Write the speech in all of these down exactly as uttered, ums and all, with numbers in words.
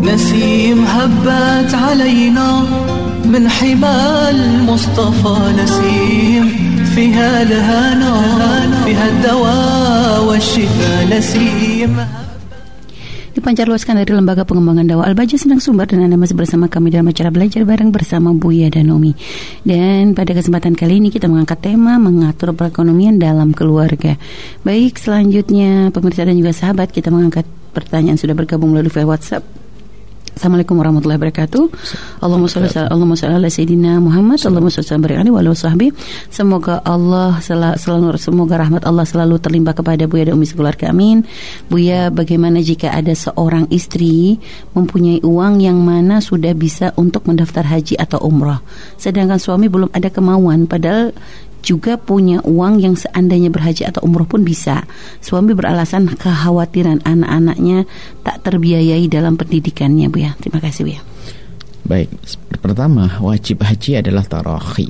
نسيم هبت علينا من حمى المصطفى نسيم فيها الهنا فيها الدواء والشفاء نسيم. Dipancarluaskan dari Lembaga Pengembangan Dakwah Al-Baja Sendang Sumber, dan Anda masih bersama kami dalam acara Belajar Bareng bersama Buya dan Umi. Dan pada kesempatan kali ini kita mengangkat tema mengatur perekonomian dalam keluarga. Baik, selanjutnya pemirsa dan juga sahabat, kita mengangkat pertanyaan sudah bergabung melalui via WhatsApp. Assalamualaikum warahmatullahi wabarakatuh. Allahumma shalli Allahumma shalli ala sayyidina Muhammad. Allahumma shalli alaihi wa alihi. Semoga Allah selalu semoga rahmat Allah selalu terlimpah kepada Buya dan Umi sekeluarga. Amin. Buya, bagaimana jika ada seorang istri mempunyai uang yang mana sudah bisa untuk mendaftar haji atau umrah, sedangkan suami belum ada kemauan, padahal juga punya uang yang seandainya berhaji atau umroh pun bisa. Suami beralasan kekhawatiran anak-anaknya tak terbiayai dalam pendidikannya, Bu ya. Terima kasih, Bu ya. Baik, pertama wajib haji adalah tarakhi.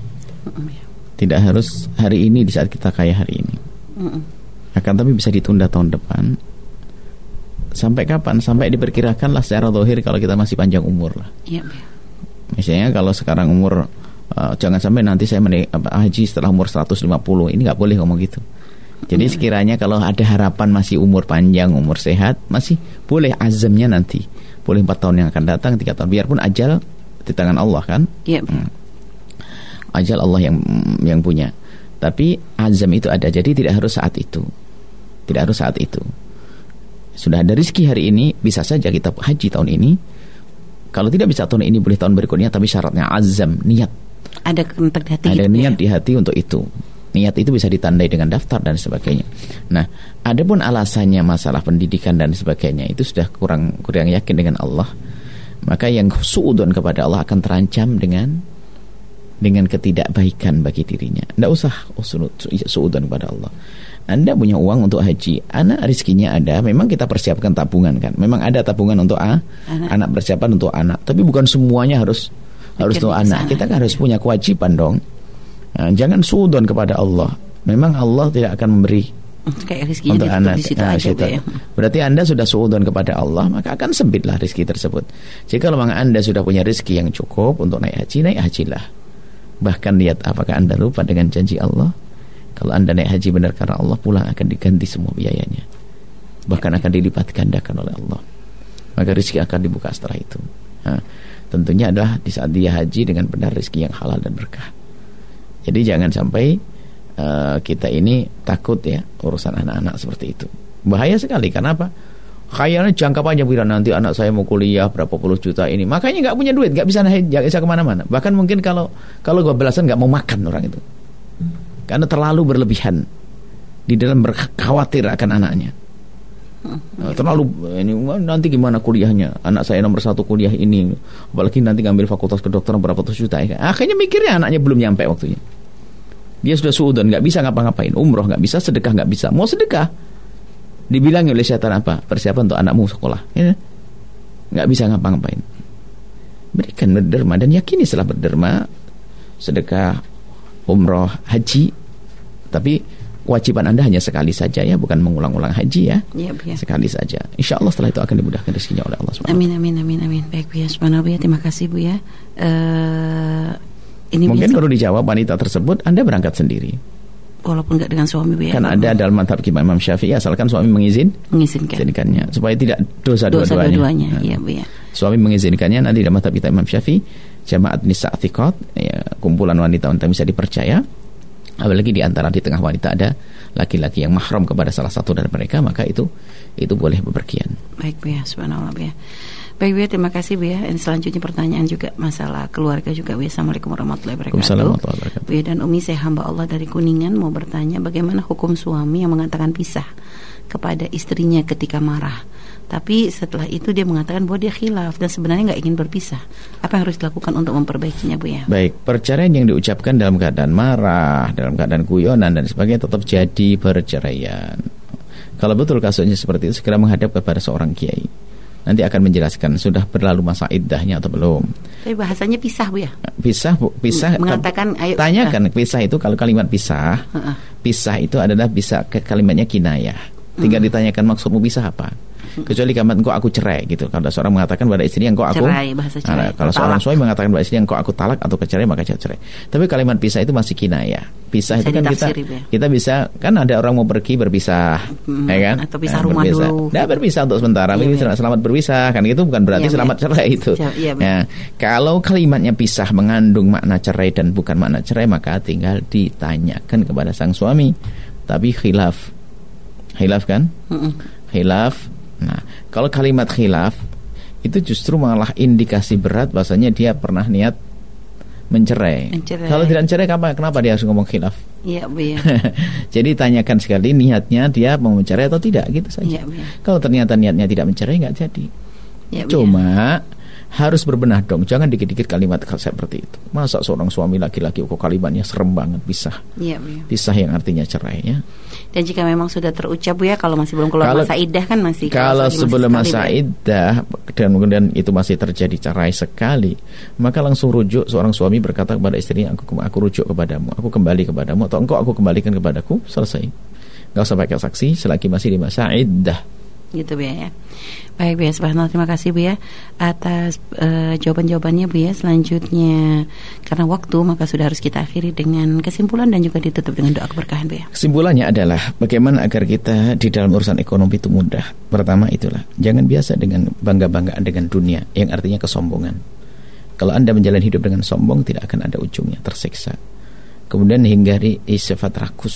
Tidak harus hari ini di saat kita kaya hari ini. Akan tapi bisa ditunda tahun depan. Sampai kapan? Sampai diperkirakanlah secara zahir kalau kita masih panjang umur lah. Iya, Bu. Misalnya kalau sekarang umur Uh, jangan sampai nanti saya menik- haji setelah umur seratus lima puluh. Ini gak boleh ngomong gitu. Jadi hmm. sekiranya kalau ada harapan masih umur panjang, umur sehat, masih boleh azamnya nanti. Boleh empat tahun yang akan datang, tiga tahun. Biarpun ajal di tangan Allah kan. Yep. hmm. Ajal Allah yang yang punya. Tapi azam itu ada. Jadi tidak harus saat itu. Tidak harus saat itu. Sudah ada rezeki hari ini, bisa saja kita haji tahun ini. Kalau tidak bisa tahun ini, boleh tahun berikutnya. Tapi syaratnya azam, niat. Ada hati, ada gitu niat ya? Di hati untuk itu. Niat itu bisa ditandai dengan daftar dan sebagainya. Nah, adapun alasannya masalah pendidikan dan sebagainya, itu sudah kurang kurang yakin dengan Allah. Maka yang suudzon kepada Allah akan terancam dengan dengan ketidakbaikan bagi dirinya. Tidak usah suudzon kepada Allah. Anda punya uang untuk haji, anak rezekinya ada, memang kita persiapkan tabungan kan. Memang ada tabungan untuk a, anak. anak persiapan untuk anak, tapi bukan semuanya harus harus untuk anak. Kita kan harus punya kewajiban dong. Nah, jangan suudzon kepada Allah. Memang Allah tidak akan memberi kayak rezekinya untuk anak. Di situ nah, aja, ya. Berarti Anda sudah suudzon kepada Allah, maka akan sempitlah rezeki tersebut. Jika memang Anda sudah punya rezeki yang cukup untuk naik haji, naik hajilah. Bahkan lihat apakah Anda lupa dengan janji Allah. Kalau Anda naik haji benar karena Allah, pulang akan diganti semua biayanya. Bahkan akan dilipat gandakan oleh Allah. Maka rezeki akan dibuka setelah itu. Nah, tentunya adalah di saat dia haji dengan benar rezeki yang halal dan berkah. Jadi jangan sampai uh, kita ini takut ya urusan anak-anak seperti itu. Bahaya sekali. Karena apa? Khayalnya jangka panjang, bila nanti anak saya mau kuliah berapa puluh juta ini, makanya nggak punya duit, nggak bisa nggak bisa kemana-mana. Bahkan mungkin kalau kalau kebablasan nggak mau makan orang itu, karena terlalu berlebihan di dalam berkhawatir akan anaknya. Nah, terlalu ini nanti gimana kuliahnya, anak saya nomor satu kuliah ini, apalagi nanti ngambil fakultas kedokteran berapa ratus juta ya. Akhirnya mikirnya anaknya belum nyampe waktunya, dia sudah suudzon, nggak bisa ngapa-ngapain, umroh nggak bisa, sedekah nggak bisa. Mau sedekah dibilangi oleh setan apa? Persiapan untuk anakmu sekolah ya? Nggak bisa ngapa-ngapain. Berikan berderma dan yakini setelah berderma, sedekah, umroh, haji. Tapi kewajiban Anda hanya sekali saja ya, bukan mengulang-ulang haji ya. Ya, ya. Sekali saja. Insya Allah setelah itu akan dimudahkan rezekinya oleh Allah subhanahu wa taala. Amin, amin, amin, amin. Baik, Bu ya, subhanahu wa taala. Terima kasih, Bu ya. Uh, ini mungkin perlu dijawab wanita tersebut, Anda berangkat sendiri. Walaupun nggak dengan suami, Bu ya. Kan ada dalam mazhab Imam Syafi'i, asalkan suami mengizin, mengizinkan. mengizinkannya, supaya tidak dosa, dosa dua-duanya. dua-duanya. Nah, ya, Bu ya. Suami mengizinkannya, nanti dalam mazhab Imam Syafi'i, jamaat nisa thiqat, ya, kumpulan wanita-wanita bisa dipercaya. Apalagi di antara di tengah wanita ada laki-laki yang mahram kepada salah satu dari mereka, maka itu itu boleh bepergian. Baik, Bu ya, subhanallah, Bu ya. Baik, Bu ya, terima kasih, Bu ya. Dan selanjutnya pertanyaan juga masalah keluarga juga, Bu ya. Assalamualaikum warahmatullahi wabarakatuh. Waalaikumsalam warahmatullahi wabarakatuh. Bu ya dan Umi, saya hamba Allah dari Kuningan mau bertanya bagaimana hukum suami yang mengatakan pisah kepada istrinya ketika marah, tapi setelah itu dia mengatakan bahwa dia khilaf dan sebenarnya nggak ingin berpisah. Apa yang harus dilakukan untuk memperbaikinya, Bu ya? Baik, perceraian yang diucapkan dalam keadaan marah, dalam keadaan guyonan dan sebagainya tetap jadi perceraian. Kalau betul kasusnya seperti itu, segera menghadap kepada seorang kiai. Nanti akan menjelaskan sudah berlalu masa iddahnya atau belum. Tapi bahasanya pisah, Bu ya? Pisah, bu, pisah. Mengatakan, ayo, tanyakan uh. pisah itu, kalau kalimat pisah, uh-uh. pisah itu adalah bisa ke kalimatnya kinayah. Tinggal hmm. ditanyakan maksudmu pisah apa? kecuali kalimat engkau aku cerai gitu. Kalau seorang mengatakan pada istrinya engkau aku cerai, bahasa cerai. Nah, kalau seorang suami mengatakan pada istrinya engkau aku talak atau kecerai maka cerai. Tapi kalimat pisah itu masih kinayah. Pisah bisa itu kan kita ya? kita bisa kan ada orang mau pergi berpisah, hmm, ya kan? Atau pisah nah, rumah berpisah. dulu. Nah, berpisah untuk sementara, iya, iya. Selamat berpisah kan itu bukan berarti iya, selamat cerai itu. Iya, nah, kalau kalimatnya pisah mengandung makna cerai dan bukan makna cerai maka tinggal ditanyakan kepada sang suami. Tapi khilaf, khilaf kan? Mm-mm. Khilaf. Nah, kalau kalimat khilaf itu justru malah indikasi berat bahasanya dia pernah niat mencerai. mencerai. Kalau tidak mencerai kenapa? Kenapa dia harus ngomong khilaf? Iya, iya. Jadi tanyakan sekali niatnya dia mau mencerai atau tidak gitu saja. Ya, kalau ternyata niatnya tidak mencerai nggak jadi. Ya, Cuma ya. harus berbenah dong. Jangan dikit-dikit kalimat seperti itu. Masa seorang suami laki-laki kok kalimatnya serem banget pisah. Ya, ya. Pisah yang artinya cerai ya. Dan jika memang sudah terucap Bu ya, kalau masih belum keluar kalau, masa iddah kan masih. Kalau, kalau sebelum masih masa iddah dan kemudian itu masih terjadi cerai sekali, maka langsung rujuk seorang suami berkata kepada istrinya, aku aku rujuk kepadamu, aku kembali kepadamu atau engkau aku kembalikan kepadaku, selesai. Enggak usah pakai saksi selagi masih di masa iddah. Gitu Bu ya. Baik Bu ya, subhanallah, terima kasih Bu ya atas uh, jawaban-jawabannya Bu ya. Selanjutnya karena waktu maka sudah harus kita akhiri dengan kesimpulan dan juga ditutup dengan doa keberkahan Bu ya. Kesimpulannya adalah bagaimana agar kita di dalam urusan ekonomi itu mudah. Pertama itulah, jangan biasa dengan bangga-banggaan dengan dunia yang artinya kesombongan. Kalau Anda menjalani hidup dengan sombong tidak akan ada ujungnya, tersiksa. Kemudian hindari sifat rakus.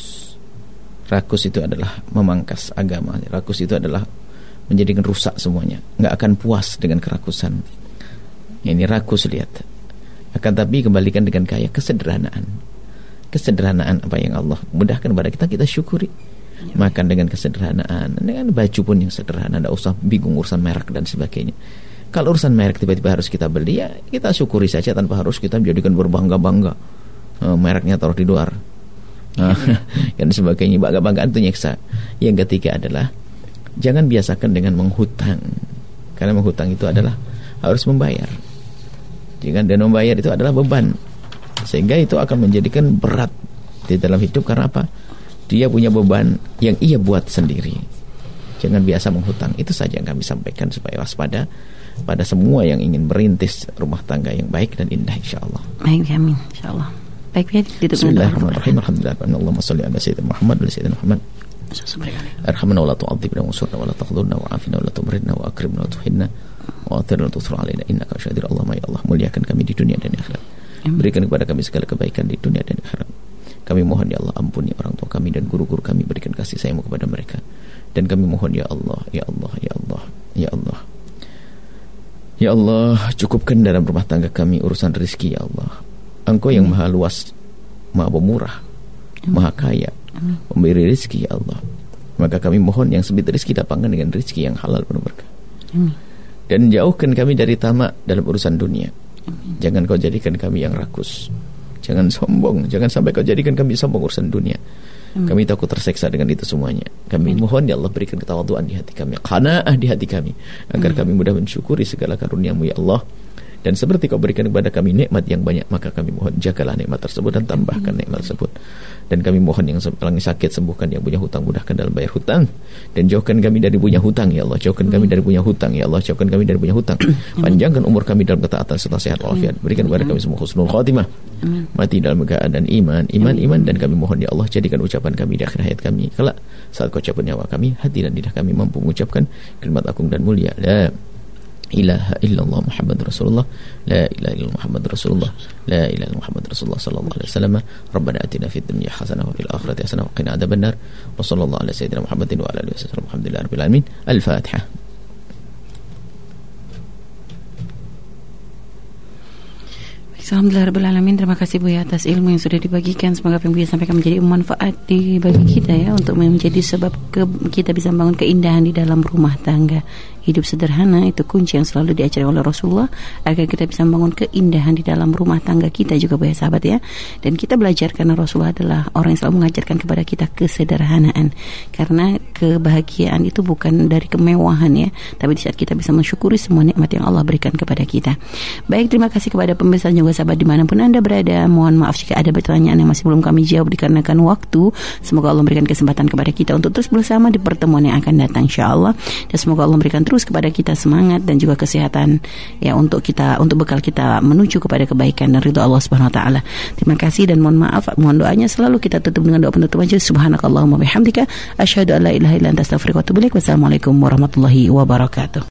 Rakus itu adalah memangkas agama. Rakus itu adalah menjadikan rusak semuanya. Nggak akan puas dengan kerakusan. Ini rakus, lihat. Akan tapi kembalikan dengan kaya kesederhanaan. Kesederhanaan apa yang Allah mudahkan kepada kita, kita syukuri. Makan dengan kesederhanaan, dengan baju pun yang sederhana. Nggak usah bingung urusan merek dan sebagainya. Kalau urusan merek tiba-tiba harus kita beli, ya kita syukuri saja tanpa harus kita menjadikan berbangga-bangga. Oh, mereknya taruh di luar. Dan sebagainya, bangga-banggaan itu nyiksa. Yang ketiga adalah jangan biasakan dengan menghutang, karena menghutang itu adalah harus membayar. Jangan, dan membayar itu adalah beban, sehingga itu akan menjadikan berat di dalam hidup. Karena apa? Dia punya beban yang ia buat sendiri. Jangan biasa menghutang. Itu saja yang kami sampaikan supaya waspada pada semua yang ingin merintis rumah tangga yang baik dan indah, insyaAllah. Baik, amin, insyaAllah. Baik, ya, bismillahirrahmanirrahim. Alhamdulillah, Allahumma salli ala sayyidina Muhammad wa sayyidina Muhammad. Arhamna wa la tu'adzibna wa surna wa la taghdurna wa afina wa la tumridna wa akrimna wa tuhinna wa athirna wa tusra alaina innaka syadir. Allahumma ya Allah, muliakan kami di dunia dan akhirat. Berikan kepada kami segala kebaikan di dunia dan akhirat. Kami mohon ya Allah, ampuni orang tua kami dan guru-guru kami, berikan kasih sayang-Mu kepada mereka. Dan kami mohon ya Allah, ya Allah, ya Allah, ya Allah. Ya Allah, cukupkan dalam rumah tangga kami urusan rezeki ya Allah. Engkau yang maha luas, maha pemurah, maha kaya, memberi rezeki ya Allah. Maka kami mohon yang sempit rezeki dapatkan dengan rezeki yang halal penuh berkah. Dan jauhkan kami dari tamak dalam urusan dunia. Jangan kau jadikan kami yang rakus, jangan sombong, jangan sampai kau jadikan kami sombong urusan dunia. Kami takut terseksa dengan itu semuanya. Kami mohon ya Allah, berikan ketawaduan di hati kami, qanaah di hati kami, agar kami mudah mensyukuri segala karunia-Mu ya Allah. Dan seperti kau berikan kepada kami nikmat yang banyak, maka kami mohon jagalah nikmat tersebut dan tambahkan nikmat tersebut. Dan kami mohon yang paling sakit sembuhkan, yang punya hutang mudahkan dalam bayar hutang. Dan jauhkan kami dari punya hutang ya Allah. Jauhkan kami dari punya hutang ya Allah. Jauhkan kami dari punya hutang. Panjangkan umur kami dalam ketaatan serta sehat walafiat. Berikan kepada kami semua husnul khatimah. Mati dalam keadaan iman, iman, iman. Dan kami mohon ya Allah, jadikan ucapan kami di akhir hayat kami kelak saat kau cabut nyawa kami, hati dan lidah kami mampu mengucapkan kalimat agung dan mulia, la ilaha illallah Muhammad Rasulullah, la ilaha illallah Muhammad Rasulullah, la ilaha illallah Muhammad Rasulullah sallallahu alaihi wasallam. Rabbana atina fid dunya hasanah wa fil akhirati hasanah wa qina adzabannar. Wa sallallahu ala sayyidina Muhammadin wa ala alihi wasallam. Alhamdulillahi rabbil alamin. Al-Fatihah. Alhamdulillah rabbil alamin. Terima kasih Bu ya atas ilmu yang sudah dibagikan. Semoga apa yang Bu ya sampaikan menjadi manfaat di bagi kita ya, untuk menjadi sebab ke, kita bisa membangun keindahan di dalam rumah tangga. hidup sederhana itu kunci yang selalu diajarkan oleh Rasulullah agar kita bisa membangun keindahan di dalam rumah tangga kita juga, ya sahabat ya. Dan kita belajar karena Rasulullah adalah orang yang selalu mengajarkan kepada kita kesederhanaan, karena kebahagiaan itu bukan dari kemewahan ya, tapi di saat kita bisa mensyukuri semua nikmat yang Allah berikan kepada kita. Baik, terima kasih kepada pemirsa juga sahabat dimanapun Anda berada. Mohon maaf jika ada pertanyaan yang masih belum kami jawab dikarenakan waktu. Semoga Allah memberikan kesempatan kepada kita untuk terus bersama di pertemuan yang akan datang insyaallah, dan semoga Allah memberikan terus kepada kita semangat dan juga kesehatan ya untuk kita, untuk bekal kita menuju kepada kebaikan dan ridha Allah Subhanahu wa taala. Terima kasih dan mohon maaf, mohon doanya selalu kita tutup dengan doa penutup aja. Subhanakallahumma bihamdika asyhadu an la ilaha illa anta astaghfiruka wa atubu ilaik. Wassalamualaikum warahmatullahi wabarakatuh.